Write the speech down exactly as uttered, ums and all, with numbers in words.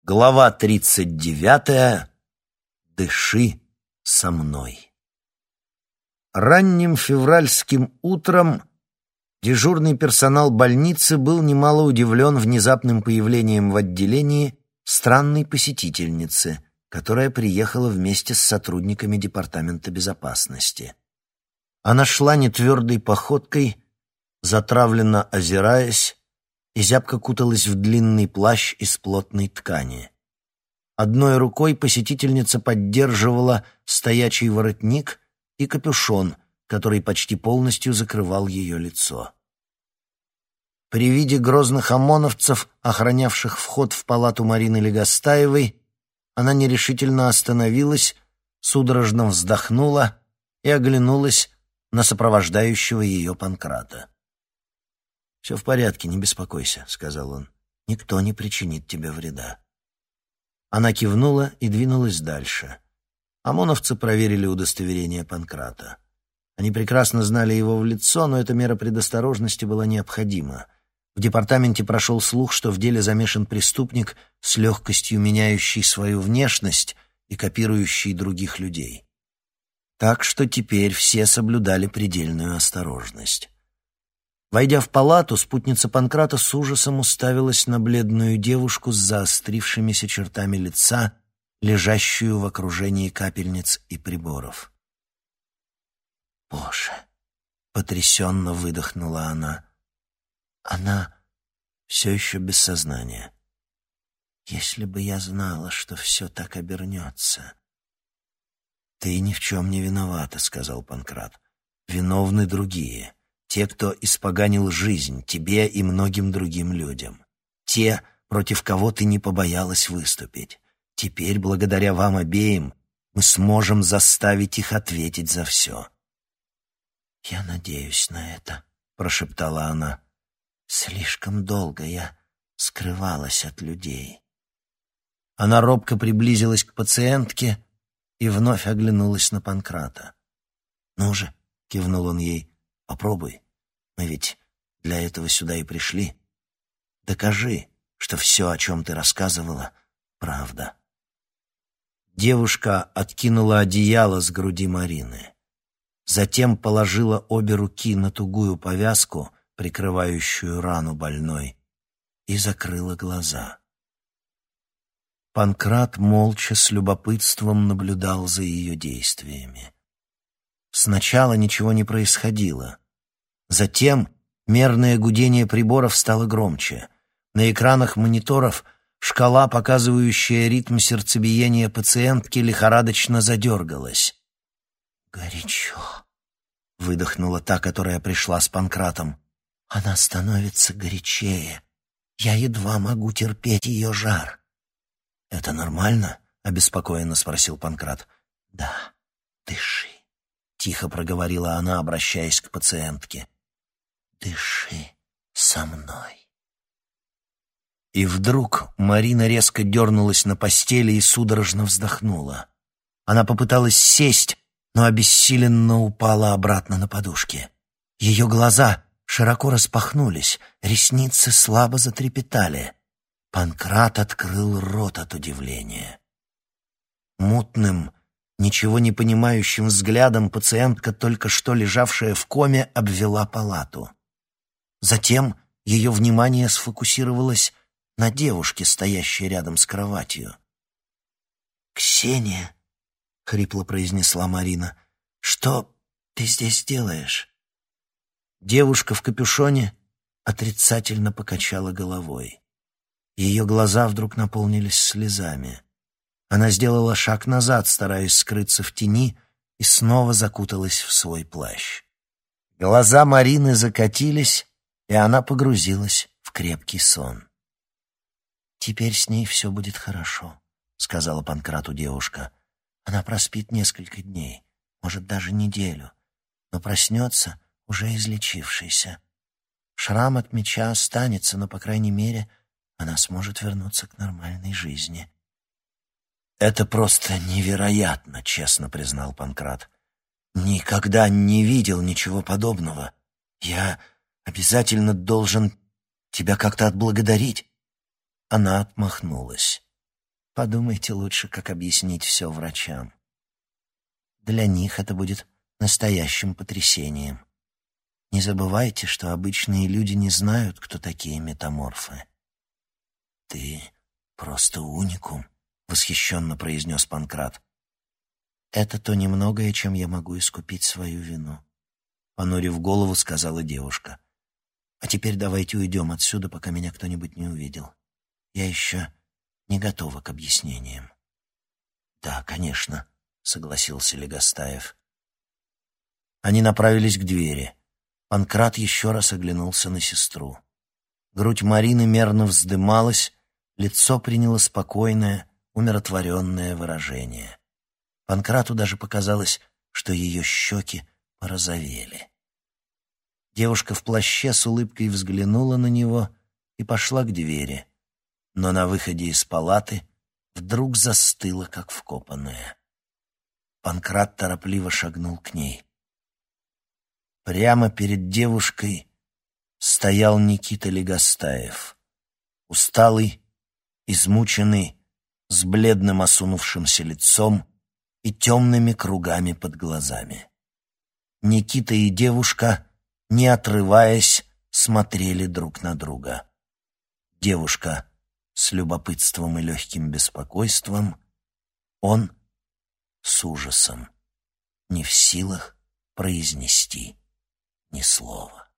Глава тридцать девятая. Дыши со мной. Ранним февральским утром дежурный персонал больницы был немало удивлен внезапным появлением в отделении странной посетительницы, которая приехала вместе с сотрудниками департамента безопасности. Она шла нетвердой походкой, затравленно озираясь, и зябко куталась в длинный плащ из плотной ткани. Одной рукой посетительница поддерживала стоячий воротник и капюшон, который почти полностью закрывал ее лицо. При виде грозных ОМОНовцев, охранявших вход в палату Марины Легостаевой, она нерешительно остановилась, судорожно вздохнула и оглянулась на сопровождающего ее Панкрата. «Все в порядке, не беспокойся», — сказал он. «Никто не причинит тебе вреда». Она кивнула и двинулась дальше. ОМОНовцы проверили удостоверение Панкрата. Они прекрасно знали его в лицо, но эта мера предосторожности была необходима. В департаменте прошел слух, что в деле замешан преступник с легкостью меняющий свою внешность и копирующий других людей. Так что теперь все соблюдали предельную осторожность. Войдя в палату, спутница Панкрата с ужасом уставилась на бледную девушку с заострившимися чертами лица, лежащую в окружении капельниц и приборов. «Боже!» — потрясенно выдохнула она. Она все еще без сознания. «Если бы я знала, что все так обернется...» «Ты ни в чем не виновата», — сказал Панкрат. «Виновны другие». Те, кто испоганил жизнь тебе и многим другим людям. Те, против кого ты не побоялась выступить. Теперь, благодаря вам обеим, мы сможем заставить их ответить за все. «Я надеюсь на это», — прошептала она. «Слишком долго я скрывалась от людей». Она робко приблизилась к пациентке и вновь оглянулась на Панкрата. «Ну же», — кивнул он ей, — «попробуй. Мы ведь для этого сюда и пришли. Докажи, что все, о чем ты рассказывала, правда». Девушка откинула одеяло с груди Марины. Затем положила обе руки на тугую повязку, прикрывающую рану больной, и закрыла глаза. Панкрат молча с любопытством наблюдал за ее действиями. Сначала ничего не происходило. Затем мерное гудение приборов стало громче. На экранах мониторов шкала, показывающая ритм сердцебиения пациентки, лихорадочно задергалась. «Горячо», — выдохнула та, которая пришла с Панкратом. «Она становится горячее. Я едва могу терпеть ее жар». «Это нормально?» — обеспокоенно спросил Панкрат. «Да, дыши», — тихо проговорила она, обращаясь к пациентке. «Дыши со мной». И вдруг Марина резко дернулась на постели и судорожно вздохнула. Она попыталась сесть, но обессиленно упала обратно на подушки. Ее глаза широко распахнулись, ресницы слабо затрепетали. Панкрат открыл рот от удивления. Мутным, ничего не понимающим взглядом пациентка, только что лежавшая в коме, обвела палату. Затем ее внимание сфокусировалось на девушке, стоящей рядом с кроватью. «Ксения», — хрипло произнесла Марина, — «что ты здесь делаешь?» Девушка в капюшоне отрицательно покачала головой. Ее глаза вдруг наполнились слезами. Она сделала шаг назад, стараясь скрыться в тени, и снова закуталась в свой плащ. Глаза Марины закатились, и она погрузилась в крепкий сон. «Теперь с ней все будет хорошо», — сказала Панкрату девушка. «Она проспит несколько дней, может, даже неделю, но проснется уже излечившейся. Шрам от меча останется, но, по крайней мере, она сможет вернуться к нормальной жизни». «Это просто невероятно», — честно признал Панкрат. «Никогда не видел ничего подобного. Я обязательно должен тебя как-то отблагодарить». Она отмахнулась. подумайте лучше, как объяснить все врачам. Для них это будет настоящим потрясением. Не забывайте, что обычные люди не знают, кто такие метаморфы. «Ты просто уникум», — восхищенно произнес Панкрат. «Это то немногое, чем я могу искупить свою вину», — понурив голову, сказала девушка. «А теперь давайте уйдем отсюда, пока меня кто-нибудь не увидел. Я еще не готова к объяснениям». «Да, конечно», — согласился Легостаев. Они направились к двери. Панкрат еще раз оглянулся на сестру. Грудь Марины мерно вздымалась, лицо приняло спокойное, умиротворенное выражение. Панкрату даже показалось, что ее щеки порозовели. Девушка в плаще с улыбкой взглянула на него и пошла к двери, но на выходе из палаты вдруг застыла, как вкопанная. Панкрат торопливо шагнул к ней. Прямо перед девушкой стоял Никита Легостаев, усталый, измученный, с бледным осунувшимся лицом и темными кругами под глазами. Никита и девушка, не отрываясь, смотрели друг на друга. Девушка с любопытством и легким беспокойством, он с ужасом, не в силах произнести ни слова.